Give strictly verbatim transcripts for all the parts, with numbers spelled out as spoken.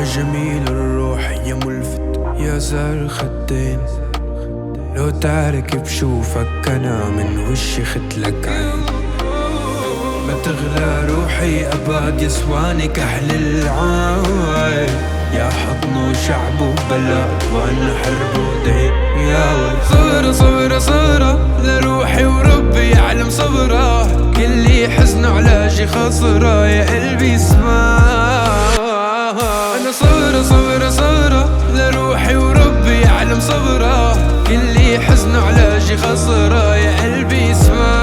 جميل الروح يا ملفت يا زار خدين، لو تعرك بشوفك أنا من وشي ختلك عين. ما تغلى روحي أبد يسواني كحل العين، يا حضن وشعب وبلد وأنا حرب ودين. يا ولد صبرة صبرة صبرة لروحي وربي يعلم صبرة، كل حزن علاجي خسرة يا قلبي اسمع. أنا صبرة صبرة صبرة لروحي وربي يعلم صبرة، كل حزن علاجي خسرة يا قلبي اسمع.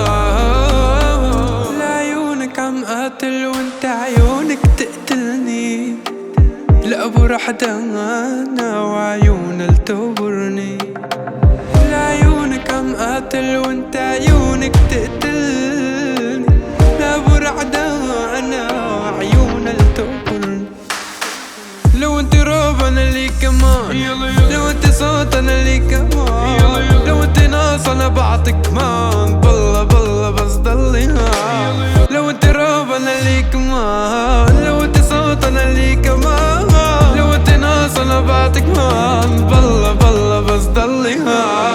لعيونك عم قاتل وانت عيونك تقتلني، لأبو رحدانا وعيون التبرني. لعيونك عم قاتل وانت عيونك تقتلني، لأبو رحدانا وعيون التبرني. لو انت راب انا لي كمان، لو انت صوت انا لي كمان، لو انت ناس انا بعطيك كمان، بالله بالله بس ضلي ها. لو انت راب انا لي كمان، لو انت صوت انا لي كمان، لو انت ناس انا بعطيك كمان، بالله بالله بس ضلي ها.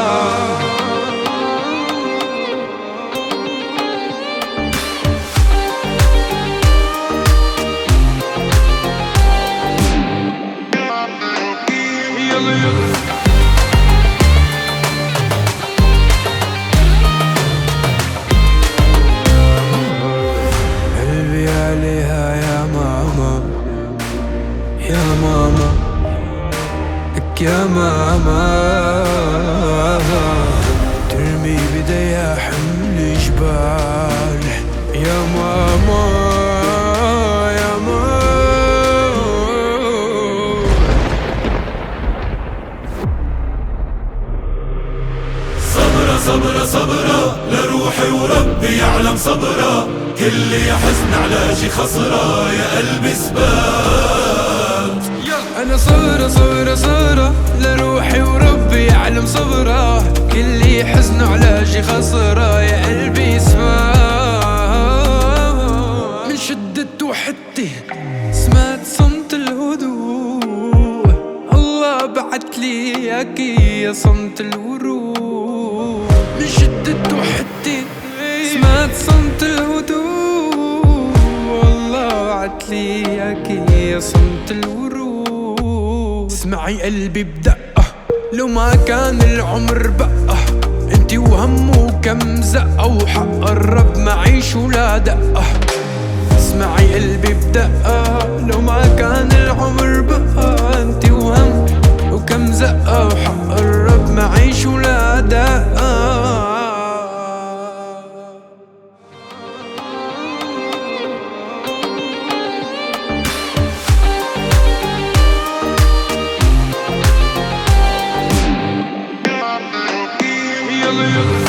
قلبي عليها يا ماما يا ماما لك يا ماما، ترمي بديها حمل جبال يا ماما يا ماما. صبرة صبرة صبرة لروحي وربي يعلم صبرة، كل يا حزن علاجي خسرة يا قلبي سبات. أنا صبرة صبرة صبرة لروحي وربي يعلم صبرة، كل حزن علاجي خسرة يا قلبي سمات. من شدة وحدتي سمعت صمت الهدوء، الله بعت لي اياكي يا صمت الورود. من شدة وحدتي سمعت صمت الهدوء، الله بعت لي اياكي يا صمت الورود. اسمعي قلبي بدقة لو ما كان العمر بقى، انتي وهمه كم زقة وحق الرب معيش ولا دقة. اسمعي قلبي بدقة لو ما كان العمر بقى، انتي وهم وكم زقة وحق الرب معيش ولا دقة. يلا يلا